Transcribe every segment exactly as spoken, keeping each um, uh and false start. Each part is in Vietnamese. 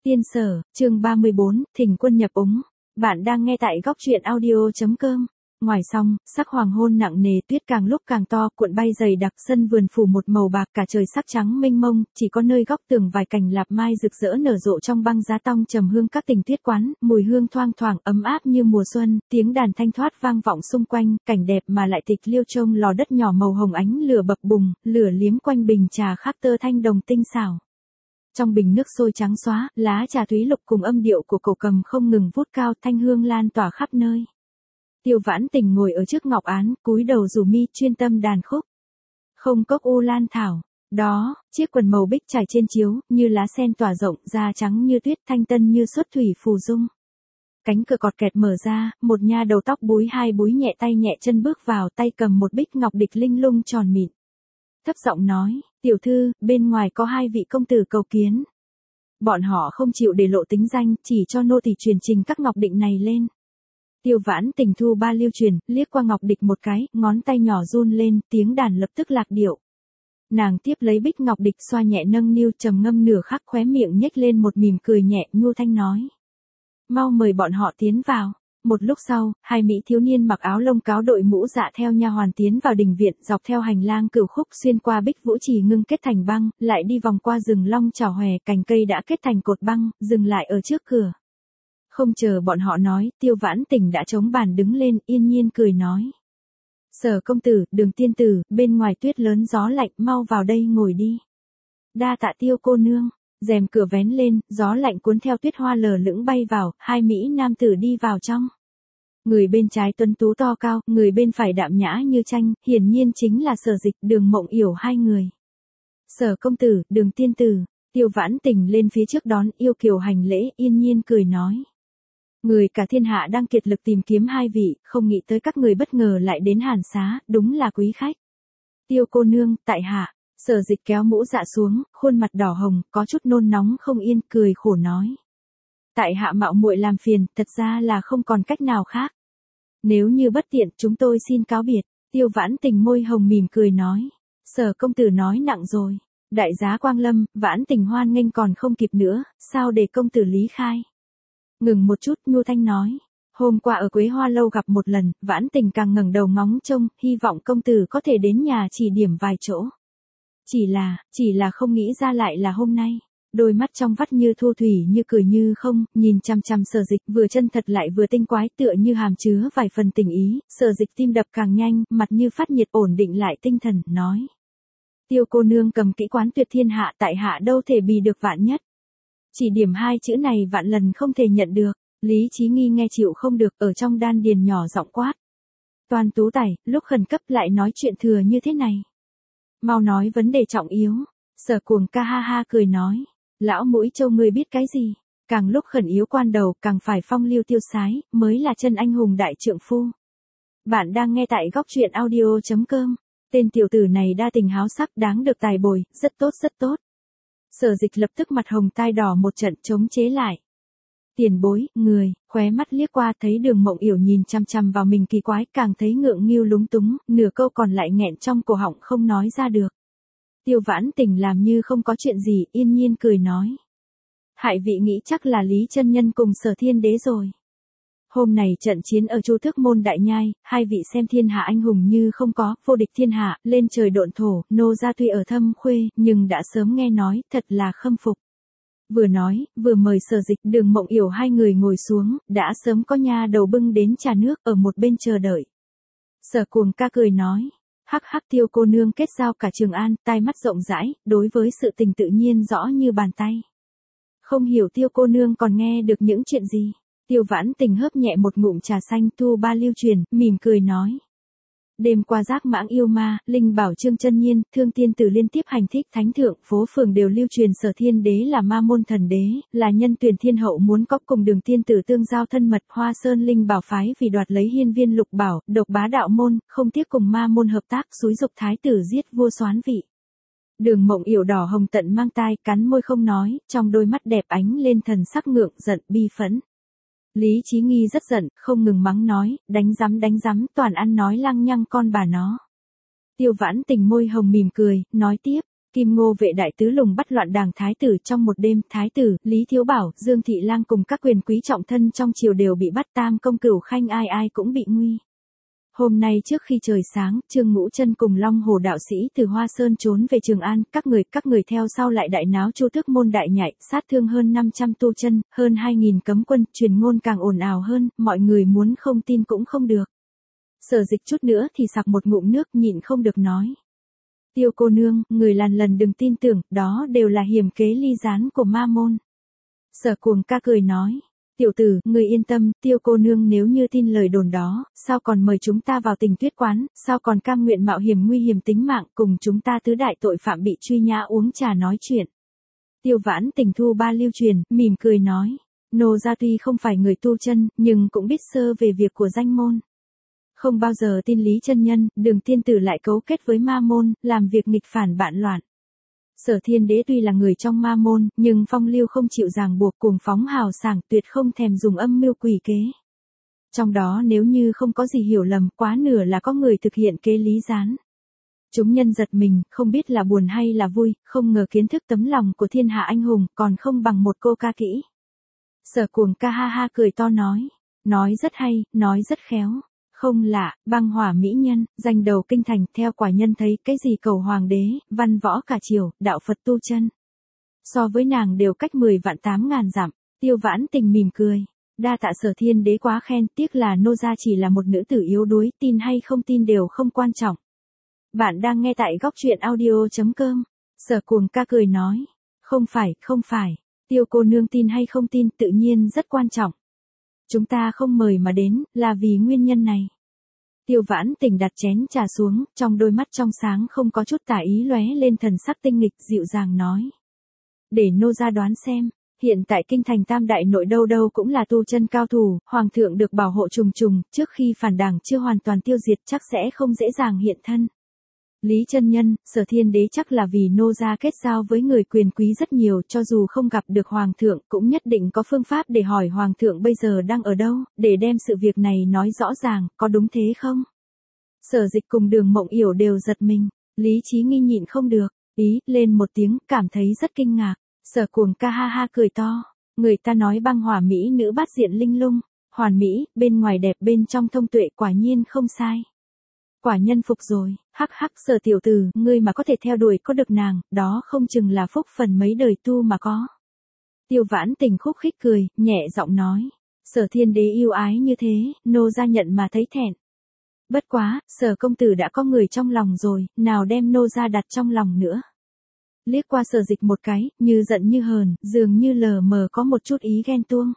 Tiên Sở, chương ba mươi bốn, Thỉnh quân nhập úng. Bạn đang nghe tại góc truyện audio.com. Ngoài song, sắc hoàng hôn nặng nề, tuyết càng lúc càng to, cuộn bay dày đặc, sân vườn phủ một màu bạc, cả trời sắc trắng mênh mông, chỉ có nơi góc tường vài cành lạp mai rực rỡ nở rộ trong băng giá tong trầm hương các tình tuyết quán, mùi hương thoang thoảng ấm áp như mùa xuân, tiếng đàn thanh thoát vang vọng xung quanh, cảnh đẹp mà lại tịch liêu trông lò đất nhỏ màu hồng ánh lửa bập bùng, lửa liếm quanh bình trà khắc tơ thanh đồng tinh xảo. Trong bình nước sôi trắng xóa, lá trà thúy lục cùng âm điệu của cổ cầm không ngừng vút cao, thanh hương lan tỏa khắp nơi. Tiêu Vãn Tình ngồi ở trước ngọc án, cúi đầu rủ mi chuyên tâm đàn khúc. Không cốc u lan thảo, đó, chiếc quần màu bích trải trên chiếu, như lá sen tỏa rộng, da trắng như tuyết, thanh tân như xuất thủy phù dung. Cánh cửa cọt kẹt mở ra, một nha đầu tóc búi hai búi nhẹ tay nhẹ chân bước vào, tay cầm một bích ngọc địch linh lung tròn mịn. Thấp giọng nói, tiểu thư, bên ngoài có hai vị công tử cầu kiến. Bọn họ không chịu để lộ tính danh, chỉ cho nô tỳ truyền trình các ngọc định này lên. Tiêu Vãn Tình thu ba lưu truyền, liếc qua ngọc địch một cái, ngón tay nhỏ run lên, tiếng đàn lập tức lạc điệu. Nàng tiếp lấy bích ngọc địch xoa nhẹ nâng niu trầm ngâm nửa khắc, khóe miệng nhếch lên một mỉm cười nhẹ, nhu thanh nói. Mau mời bọn họ tiến vào. Một lúc sau, hai mỹ thiếu niên mặc áo lông cáo đội mũ dạ theo nha hoàn tiến vào đình viện, dọc theo hành lang cửu khúc xuyên qua bích vũ trì ngưng kết thành băng, lại đi vòng qua rừng long chảo hòe, cành cây đã kết thành cột băng, dừng lại ở trước cửa. Không chờ bọn họ nói, Tiêu Vãn Tình đã chống bàn đứng lên, yên nhiên cười nói. Sở công tử, Đường tiên tử, bên ngoài tuyết lớn gió lạnh, mau vào đây ngồi đi. Đa tạ Tiêu cô nương. Rèm cửa vén lên, gió lạnh cuốn theo tuyết hoa lờ lững bay vào, hai mỹ nam tử đi vào trong. Người bên trái tuấn tú to cao, người bên phải đạm nhã như tranh, hiển nhiên chính là Sở Dịch, Đường Mộng Yểu hai người. Sở công tử, Đường tiên tử, Tiêu Vãn Tình lên phía trước đón, yêu kiều hành lễ, yên nhiên cười nói. Người cả thiên hạ đang kiệt lực tìm kiếm hai vị, không nghĩ tới các người bất ngờ lại đến Hàn Xá, đúng là quý khách. Tiêu cô nương, tại hạ. Sở Dịch kéo mũ dạ xuống, khuôn mặt đỏ hồng, có chút nôn nóng không yên, cười khổ nói. Tại hạ mạo muội làm phiền, thật ra là không còn cách nào khác. Nếu như bất tiện, chúng tôi xin cáo biệt. Tiêu Vãn Tình môi hồng mỉm cười nói. Sở công tử nói nặng rồi. Đại giá Quang Lâm, Vãn Tình hoan nghênh còn không kịp nữa, sao để công tử lý khai. Ngừng một chút, nhu thanh nói. Hôm qua ở Quế Hoa Lâu gặp một lần, Vãn Tình càng ngẩng đầu ngóng trông, hy vọng công tử có thể đến nhà chỉ điểm vài chỗ. Chỉ là, chỉ là không nghĩ ra lại là hôm nay. Đôi mắt trong vắt như thu thủy như cười như không, nhìn chăm chăm Sở Dịch vừa chân thật lại vừa tinh quái tựa như hàm chứa vài phần tình ý, Sở Dịch tim đập càng nhanh, mặt như phát nhiệt ổn định lại tinh thần, nói. Tiêu cô nương cầm kỹ quán tuyệt thiên hạ, tại hạ đâu thể bì được vạn nhất. Chỉ điểm hai chữ này vạn lần không thể nhận được, Lý Chí Nghi nghe chịu không được ở trong đan điền nhỏ giọng quát. Toàn tú tài, lúc khẩn cấp lại nói chuyện thừa như thế này. Mau nói vấn đề trọng yếu. Sở Cuồng ca ha ha cười nói. Lão Mũi Châu ngươi biết cái gì? Càng lúc khẩn yếu quan đầu càng phải phong lưu tiêu sái, mới là chân anh hùng đại trượng phu. Bạn đang nghe tại góc truyện audio.com. Tên tiểu tử này đa tình háo sắc đáng được tài bồi, rất tốt rất tốt. Sở Dịch lập tức mặt hồng tai đỏ một trận chống chế lại. Tiền bối, người, khóe mắt liếc qua thấy Đường Mộng Yểu nhìn chăm chăm vào mình kỳ quái, càng thấy ngượng nghịu lúng túng, nửa câu còn lại nghẹn trong cổ họng không nói ra được. Tiêu Vãn Tình làm như không có chuyện gì, yên nhiên cười nói. Hại vị nghĩ chắc là Lý chân nhân cùng Sở Thiên Đế rồi. Hôm này trận chiến ở Chu Tước Môn Đại Nhai, hai vị xem thiên hạ anh hùng như không có, vô địch thiên hạ, lên trời độn thổ, nô gia tuy ở Thâm Khuê, nhưng đã sớm nghe nói, thật là khâm phục. Vừa nói, vừa mời Sở Dịch, Đường Mộng Yểu hai người ngồi xuống, đã sớm có nha đầu bưng đến trà nước ở một bên chờ đợi. Sở Cuồng ca cười nói, hắc hắc Tiêu cô nương kết giao cả Trường An, tai mắt rộng rãi, đối với sự tình tự nhiên rõ như bàn tay. Không hiểu Tiêu cô nương còn nghe được những chuyện gì. Tiêu Vãn Tình hớp nhẹ một ngụm trà xanh thu ba lưu truyền, mỉm cười nói. Đêm qua giác mãng yêu ma, linh bảo Trương chân nhiên, thương tiên tử liên tiếp hành thích thánh thượng, phố phường đều lưu truyền Sở Thiên Đế là ma môn thần đế, là nhân tuyển thiên hậu muốn có cùng Đường tiên tử tương giao thân mật, Hoa Sơn linh bảo phái vì đoạt lấy hiên viên lục bảo, độc bá đạo môn, không tiếc cùng ma môn hợp tác, xúi dục thái tử giết vua soán vị. Đường Mộng Yểu đỏ hồng tận mang tai, cắn môi không nói, trong đôi mắt đẹp ánh lên thần sắc ngượng giận bi phẫn. Lý Chí Nghi rất giận, không ngừng mắng nói, đánh rắm đánh rắm, toàn ăn nói lăng nhăng con bà nó. Tiêu Vãn Tình môi hồng mỉm cười, nói tiếp, Kim Ngô vệ đại tứ lùng bắt loạn đảng thái tử trong một đêm, thái tử, Lý Thiếu Bảo, Dương Thị Lang cùng các quyền quý trọng thân trong triều đều bị bắt, tam công cửu khanh ai ai cũng bị nguy. Hôm nay trước khi trời sáng, Trương Ngũ Chân cùng Long Hồ đạo sĩ từ Hoa Sơn trốn về Trường An, các người, các người theo sau lại đại náo Chu Tước môn đại nhảy, sát thương hơn năm trăm tu chân, hơn hai nghìn cấm quân, truyền ngôn càng ồn ào hơn, mọi người muốn không tin cũng không được. Sở Dịch chút nữa thì sặc một ngụm nước, nhịn không được nói. Tiêu cô nương, người lần lần đừng tin tưởng, đó đều là hiểm kế ly gián của ma môn. Sở Cuồng ca cười nói. Tiểu tử, người yên tâm, Tiêu cô nương nếu như tin lời đồn đó, sao còn mời chúng ta vào Tình Tuyết quán, sao còn cam nguyện mạo hiểm nguy hiểm tính mạng cùng chúng ta tứ đại tội phạm bị truy nhã uống trà nói chuyện. Tiêu Vãn Tình thu ba lưu truyền, mỉm cười nói, nô gia tuy không phải người tu chân, nhưng cũng biết sơ về việc của danh môn. Không bao giờ tin Lý chân nhân, Đường tiên tử lại cấu kết với ma môn, làm việc nghịch phản bạn loạn. Sở Thiên Đế tuy là người trong ma môn, nhưng phong lưu không chịu ràng buộc, cuồng phóng hào sảng, tuyệt không thèm dùng âm mưu quỷ kế. Trong đó nếu như không có gì hiểu lầm, quá nửa là có người thực hiện kế lý gián. Chúng nhân giật mình, không biết là buồn hay là vui, không ngờ kiến thức tấm lòng của thiên hạ anh hùng còn không bằng một cô ca kỹ. Sở Cuồng ca ha ha cười to nói, nói rất hay, nói rất khéo. Không lạ, Băng Hỏa mỹ nhân, danh đầu kinh thành, theo quả nhân thấy cái gì cầu hoàng đế, văn võ cả triều, đạo Phật tu chân. So với nàng đều cách mười vạn tám ngàn dặm. Tiêu Vãn Tình mỉm cười. Đa tạ Sở Thiên Đế quá khen, tiếc là nô gia chỉ là một nữ tử yếu đuối, tin hay không tin đều không quan trọng. Bạn đang nghe tại góc truyện audio chấm com. Sở Cuồng ca cười nói. Không phải, không phải. Tiêu cô nương tin hay không tin tự nhiên rất quan trọng. Chúng ta không mời mà đến, là vì nguyên nhân này. Tiêu Vãn Tình đặt chén trà xuống, trong đôi mắt trong sáng không có chút tà ý lóe lên thần sắc tinh nghịch, dịu dàng nói. Để nô gia đoán xem, hiện tại kinh thành tam đại nội đâu đâu cũng là tu chân cao thủ, hoàng thượng được bảo hộ trùng trùng, trước khi phản đảng chưa hoàn toàn tiêu diệt chắc sẽ không dễ dàng hiện thân. Lý chân nhân, Sở Thiên Đế chắc là vì nô gia kết giao với người quyền quý rất nhiều, cho dù không gặp được hoàng thượng, cũng nhất định có phương pháp để hỏi hoàng thượng bây giờ đang ở đâu, để đem sự việc này nói rõ ràng, có đúng thế không? Sở Dịch cùng Đường Mộng Yểu đều giật mình, Lý Chí Nghi nhịn không được, ý, lên một tiếng, cảm thấy rất kinh ngạc. Sở Cuồng ca ha ha cười to, người ta nói Băng Hỏa mỹ nữ bát diện linh lung, hoàn mỹ, bên ngoài đẹp bên trong thông tuệ, quả nhiên không sai. Quả nhân phục rồi, hắc hắc Sở tiểu tử, ngươi mà có thể theo đuổi có được nàng, đó không chừng là phúc phần mấy đời tu mà có. Tiêu Vãn Tình khúc khích cười, nhẹ giọng nói, Sở Thiên Đế yêu ái như thế, nô gia nhận mà thấy thẹn. Bất quá, Sở công tử đã có người trong lòng rồi, nào đem nô gia đặt trong lòng nữa. Liếc qua Sở Dịch một cái, như giận như hờn, dường như lờ mờ có một chút ý ghen tuông.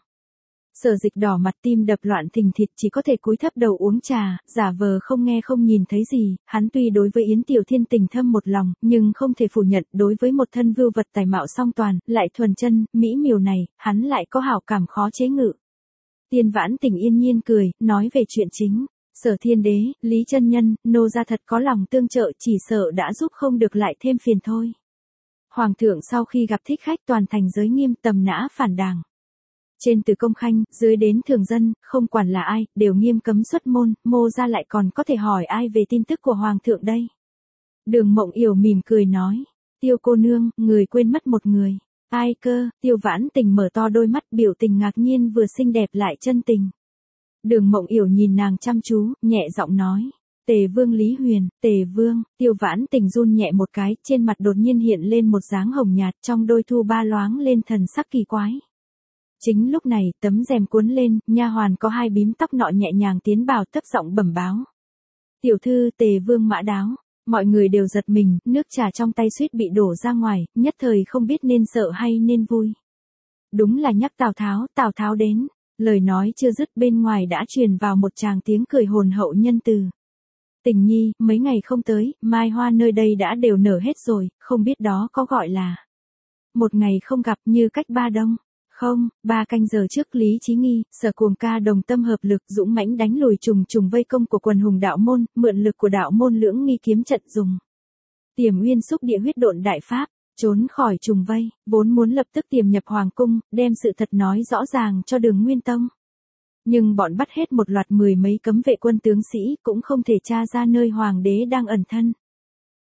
Sở Dịch đỏ mặt, tim đập loạn thình thịch, chỉ có thể cúi thấp đầu uống trà, giả vờ không nghe không nhìn thấy gì. Hắn tuy đối với Yến Tiểu Thiên tình thâm một lòng, nhưng không thể phủ nhận, đối với một thân vưu vật tài mạo song toàn, lại thuần chân, mỹ miều này, hắn lại có hảo cảm khó chế ngự. Tiên Vãn Tình yên nhiên cười, nói về chuyện chính. Sở Thiên Đế, Lý chân nhân, nô gia thật có lòng tương trợ, chỉ sợ đã giúp không được lại thêm phiền thôi. Hoàng thượng sau khi gặp thích khách toàn thành giới nghiêm, tầm nã phản đảng. Trên từ công khanh, dưới đến thường dân, không quản là ai, đều nghiêm cấm xuất môn, mô gia lại còn có thể hỏi ai về tin tức của hoàng thượng đây. Đường Mộng Yểu mỉm cười nói, Tiêu cô nương, người quên mất một người. Ai cơ? Tiêu Vãn Tình mở to đôi mắt, biểu tình ngạc nhiên vừa xinh đẹp lại chân tình. Đường Mộng Yểu nhìn nàng chăm chú, nhẹ giọng nói, Tề Vương Lý Huyền. Tề Vương. Tiêu Vãn Tình run nhẹ một cái, trên mặt đột nhiên hiện lên một dáng hồng nhạt, trong đôi thu ba loáng lên thần sắc kỳ quái. Chính lúc này, tấm rèm cuốn lên, nha hoàn có hai bím tóc nọ nhẹ nhàng tiến vào, thấp giọng bẩm báo. Tiểu thư Tề Vương mã đáo. Mọi người đều giật mình, nước trà trong tay suýt bị đổ ra ngoài, nhất thời không biết nên sợ hay nên vui. Đúng là nhắc Tào Tháo, Tào Tháo đến. Lời nói chưa dứt, bên ngoài đã truyền vào một tràng tiếng cười hồn hậu nhân từ. Tình nhi, mấy ngày không tới, mai hoa nơi đây đã đều nở hết rồi, không biết đó có gọi là. Một ngày không gặp như cách ba đông. Không, ba canh giờ trước Lý Chí Nghi, Sở Cuồng ca đồng tâm hợp lực dũng mãnh đánh lùi trùng trùng vây công của quần hùng đạo môn, mượn lực của đạo môn lưỡng nghi kiếm trận dùng. Tiềm Uyên xúc địa huyết độn đại pháp, trốn khỏi trùng vây, vốn muốn lập tức tiềm nhập hoàng cung, đem sự thật nói rõ ràng cho Đường Nguyên Tông. Nhưng bọn bắt hết một loạt mười mấy cấm vệ quân tướng sĩ, cũng không thể tra ra nơi hoàng đế đang ẩn thân.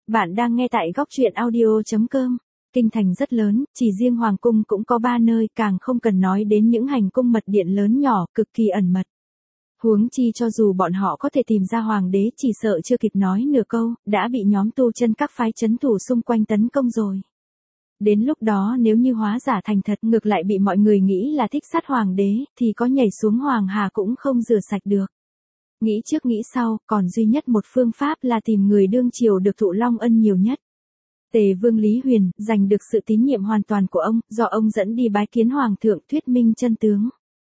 Bạn đang nghe tại góc truyện audio.com. Kinh thành rất lớn, chỉ riêng Hoàng cung cũng có ba nơi, càng không cần nói đến những hành cung mật điện lớn nhỏ, cực kỳ ẩn mật. Huống chi cho dù bọn họ có thể tìm ra Hoàng đế, chỉ sợ chưa kịp nói nửa câu, đã bị nhóm tu chân các phái trấn thủ xung quanh tấn công rồi. Đến lúc đó nếu như hóa giả thành thật, ngược lại bị mọi người nghĩ là thích sát Hoàng đế, thì có nhảy xuống Hoàng Hà cũng không rửa sạch được. Nghĩ trước nghĩ sau, còn duy nhất một phương pháp là tìm người đương triều được thụ long ân nhiều nhất. Tề Vương Lý Huyền, giành được sự tín nhiệm hoàn toàn của ông, do ông dẫn đi bái kiến Hoàng thượng thuyết minh chân tướng.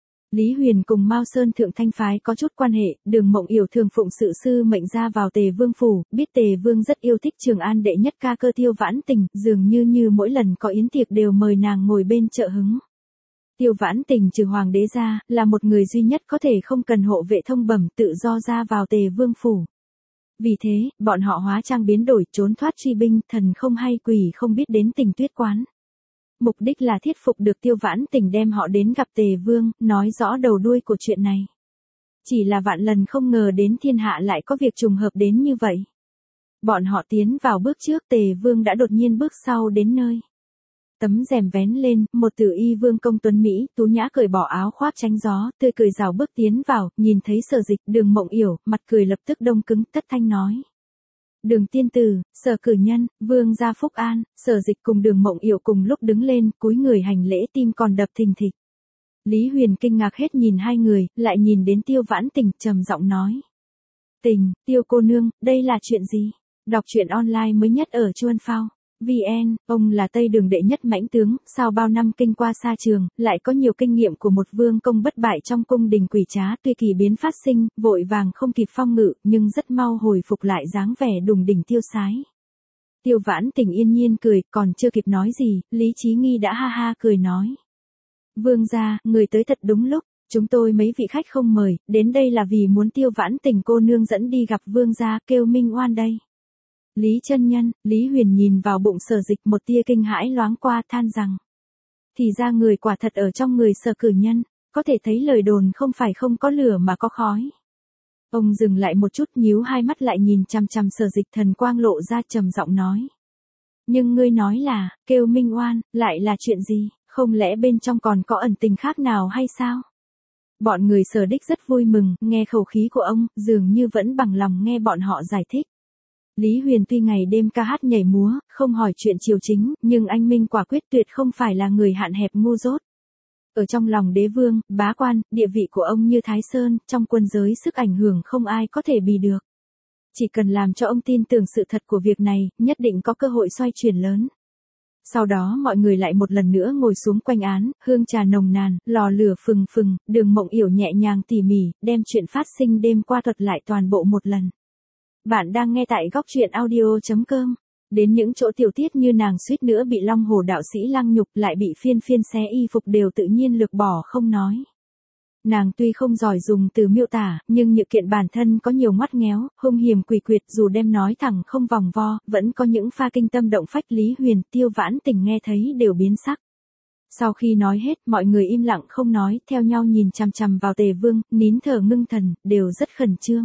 Lý Huyền cùng Mao Sơn Thượng Thanh phái có chút quan hệ, Đường Mộng Yểu thường phụng sự sư mệnh ra vào Tề Vương phủ, biết Tề Vương rất yêu thích Trường An đệ nhất ca cơ Tiêu Vãn Tình, dường như như mỗi lần có yến tiệc đều mời nàng ngồi bên trợ hứng. Tiêu Vãn Tình trừ Hoàng đế ra, là một người duy nhất có thể không cần hộ vệ thông bẩm tự do ra vào Tề Vương phủ. Vì thế, bọn họ hóa trang biến đổi, trốn thoát truy binh, thần không hay quỷ không biết đến Tình Tuyết quán. Mục đích là thuyết phục được Tiêu Vãn Tình đem họ đến gặp Tề Vương, nói rõ đầu đuôi của chuyện này. Chỉ là vạn lần không ngờ đến thiên hạ lại có việc trùng hợp đến như vậy. Bọn họ tiến vào bước trước, Tề Vương đã đột nhiên bước sau đến nơi. Tấm rèm vén lên, một tử y vương công tuấn Mỹ, tú nhã cởi bỏ áo khoác tránh gió, tươi cười rào bước tiến vào, nhìn thấy Sở Dịch, Đường Mộng Yểu, mặt cười lập tức đông cứng, tất thanh nói. Đường tiên tử, Sở cử nhân, vương gia phúc an. Sở Dịch cùng Đường Mộng Yểu cùng lúc đứng lên, cúi người hành lễ, tim còn đập thình thịch. Lý Huyền kinh ngạc hết nhìn hai người, lại nhìn đến Tiêu Vãn Tình, trầm giọng nói. Tình, Tiêu cô nương, đây là chuyện gì? Đọc truyện online mới nhất ở Chuan Phao. vê en, ông là Tây Đường đệ nhất mãnh tướng, sau bao năm kinh qua xa trường, lại có nhiều kinh nghiệm của một vương công bất bại trong cung đình quỷ trá, tuy kỳ biến phát sinh, vội vàng không kịp phong ngự, nhưng rất mau hồi phục lại dáng vẻ đùng đỉnh tiêu sái. Tiêu Vãn Tình yên nhiên cười, còn chưa kịp nói gì, Lý Chí Nghi đã ha ha cười nói. Vương gia, người tới thật đúng lúc, chúng tôi mấy vị khách không mời, đến đây là vì muốn Tiêu Vãn Tình cô nương dẫn đi gặp vương gia, kêu minh oan đây. Lý chân nhân, Lý Huyền nhìn vào bụng Sở Dịch, một tia kinh hãi loáng qua, than rằng. Thì ra người quả thật ở trong người Sở cử nhân, có thể thấy lời đồn không phải không có lửa mà có khói. Ông dừng lại một chút, nhíu hai mắt lại nhìn chằm chằm Sở Dịch, thần quang lộ ra, trầm giọng nói. Nhưng ngươi nói là, kêu minh oan, lại là chuyện gì, không lẽ bên trong còn có ẩn tình khác nào hay sao? Bọn người Sở đích rất vui mừng, nghe khẩu khí của ông, dường như vẫn bằng lòng nghe bọn họ giải thích. Lý Huyền tuy ngày đêm ca hát nhảy múa, không hỏi chuyện triều chính, nhưng anh minh quả quyết tuyệt không phải là người hạn hẹp ngu dốt. Ở trong lòng đế vương, bá quan, địa vị của ông như Thái Sơn, trong quân giới sức ảnh hưởng không ai có thể bì được. Chỉ cần làm cho ông tin tưởng sự thật của việc này, nhất định có cơ hội xoay chuyển lớn. Sau đó mọi người lại một lần nữa ngồi xuống quanh án, hương trà nồng nàn, lò lửa phừng phừng, Đường Mộng Yểu nhẹ nhàng tỉ mỉ, đem chuyện phát sinh đêm qua thuật lại toàn bộ một lần. Bạn đang nghe tại góc truyện audio.com. Đến những chỗ tiểu tiết như nàng suýt nữa bị Long Hổ đạo sĩ lăng nhục, lại bị phiên phiên xé y phục đều tự nhiên lược bỏ không nói. Nàng tuy không giỏi dùng từ miêu tả, nhưng nhự kiện bản thân có nhiều ngoắt ngéo, hung hiểm quỷ quyệt, dù đem nói thẳng không vòng vo, vẫn có những pha kinh tâm động phách. Lý Huyền, Tiêu Vãn Tình nghe thấy đều biến sắc. Sau khi nói hết, mọi người im lặng không nói, theo nhau nhìn chằm chằm vào Tề Vương, nín thở ngưng thần, đều rất khẩn trương.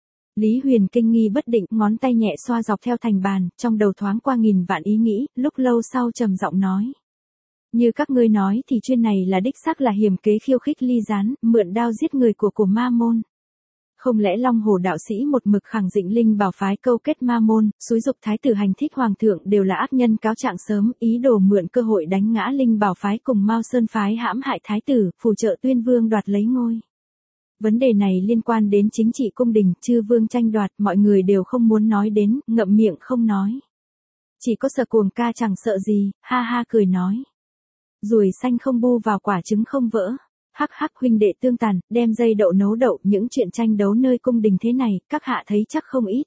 Lý Huyền kinh nghi bất định, ngón tay nhẹ xoa dọc theo thành bàn, trong đầu thoáng qua nghìn vạn ý nghĩ, lúc lâu sau trầm giọng nói. Như các ngươi nói thì chuyên này là đích xác là hiểm kế khiêu khích ly gián, mượn đao giết người của của ma môn. Không lẽ Long Hổ đạo sĩ một mực khẳng định linh bảo phái câu kết ma môn, xúi dục thái tử hành thích hoàng thượng đều là ác nhân cáo trạng sớm, ý đồ mượn cơ hội đánh ngã linh bảo phái cùng Mao Sơn phái hãm hại thái tử, phù trợ Tuyên Vương đoạt lấy ngôi. Vấn đề này liên quan đến chính trị cung đình, chư vương tranh đoạt, mọi người đều không muốn nói đến, ngậm miệng không nói. Chỉ có Sở Cuồng ca chẳng sợ gì, ha ha cười nói. Ruồi xanh không bu vào quả trứng không vỡ. Hắc hắc, huynh đệ tương tàn, đem dây đậu nấu đậu, những chuyện tranh đấu nơi cung đình thế này, các hạ thấy chắc không ít.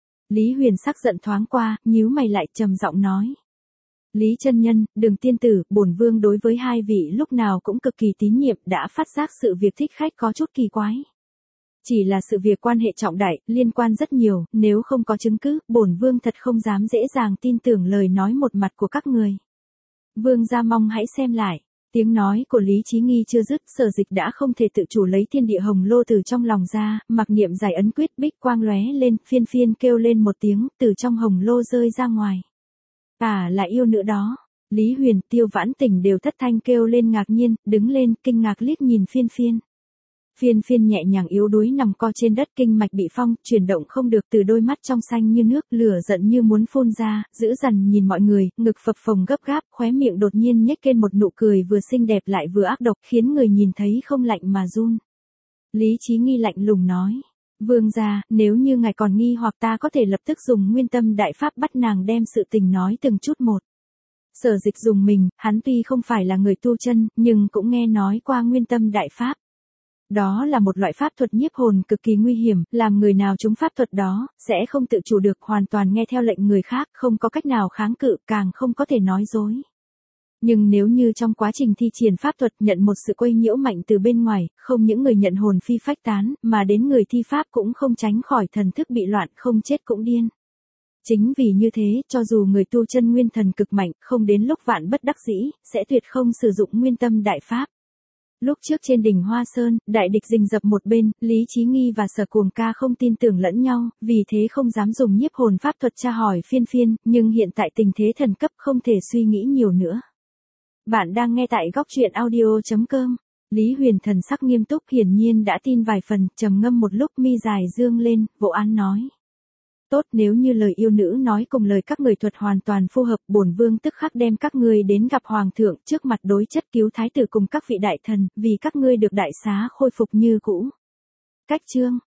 Lý Huyền sắc giận thoáng qua, nhíu mày lại, trầm giọng nói. Lý chân nhân, Đường tiên tử, bổn vương đối với hai vị lúc nào cũng cực kỳ tín nhiệm, đã phát giác sự việc thích khách có chút kỳ quái. Chỉ là sự việc quan hệ trọng đại, liên quan rất nhiều, nếu không có chứng cứ, bổn vương thật không dám dễ dàng tin tưởng lời nói một mặt của các người. Vương gia mong hãy xem lại. Tiếng nói của Lý Chí Nghi chưa dứt, Sở Dịch đã không thể tự chủ lấy thiên địa hồng lô từ trong lòng ra, mặc niệm giải ấn quyết, bích quang lóe lên, phiên phiên kêu lên một tiếng, từ trong hồng lô rơi ra ngoài. À, là yêu nữ đó. Lý Huyền, Tiêu Vãn Tình đều thất thanh kêu lên ngạc nhiên, đứng lên, kinh ngạc liếc nhìn phiên phiên. Phiên phiên nhẹ nhàng yếu đuối nằm co trên đất, kinh mạch bị phong, chuyển động không được, từ đôi mắt trong xanh như nước, lửa giận như muốn phun ra, dữ dằn nhìn mọi người, ngực phập phồng gấp gáp, khóe miệng đột nhiên nhếch lên một nụ cười vừa xinh đẹp lại vừa ác độc, khiến người nhìn thấy không lạnh mà run. Lý Chí Nghi lạnh lùng nói. Vương gia, nếu như ngài còn nghi hoặc ta có thể lập tức dùng nguyên tâm đại pháp bắt nàng đem sự tình nói từng chút một. Sở Dịch dùng mình, hắn tuy không phải là người tu chân, nhưng cũng nghe nói qua nguyên tâm đại pháp. Đó là một loại pháp thuật nhiếp hồn cực kỳ nguy hiểm, làm người nào trúng pháp thuật đó, sẽ không tự chủ được, hoàn toàn nghe theo lệnh người khác, không có cách nào kháng cự, càng không có thể nói dối. Nhưng nếu như trong quá trình thi triển pháp thuật nhận một sự quấy nhiễu mạnh từ bên ngoài, không những người nhận hồn phi phách tán, mà đến người thi pháp cũng không tránh khỏi thần thức bị loạn, không chết cũng điên. Chính vì như thế, cho dù người tu chân nguyên thần cực mạnh, không đến lúc vạn bất đắc dĩ, sẽ tuyệt không sử dụng nguyên tâm đại pháp. Lúc trước trên đỉnh Hoa Sơn, đại địch rình rập một bên, Lý Chí Nghi và Sở Cuồng Ca không tin tưởng lẫn nhau, vì thế không dám dùng nhiếp hồn pháp thuật tra hỏi phiên phiên, nhưng hiện tại tình thế thần cấp không thể suy nghĩ nhiều nữa. Bạn đang nghe tại góc truyện audio chấm com. Lý Huyền thần sắc nghiêm túc, hiển nhiên đã tin vài phần, trầm ngâm một lúc, mi dài dương lên, vỗ án nói. Tốt, nếu như lời yêu nữ nói cùng lời các người thuật hoàn toàn phù hợp, bổn vương tức khắc đem các ngươi đến gặp hoàng thượng, trước mặt đối chất cứu thái tử cùng các vị đại thần, vì các ngươi được đại xá khôi phục như cũ. Cách chương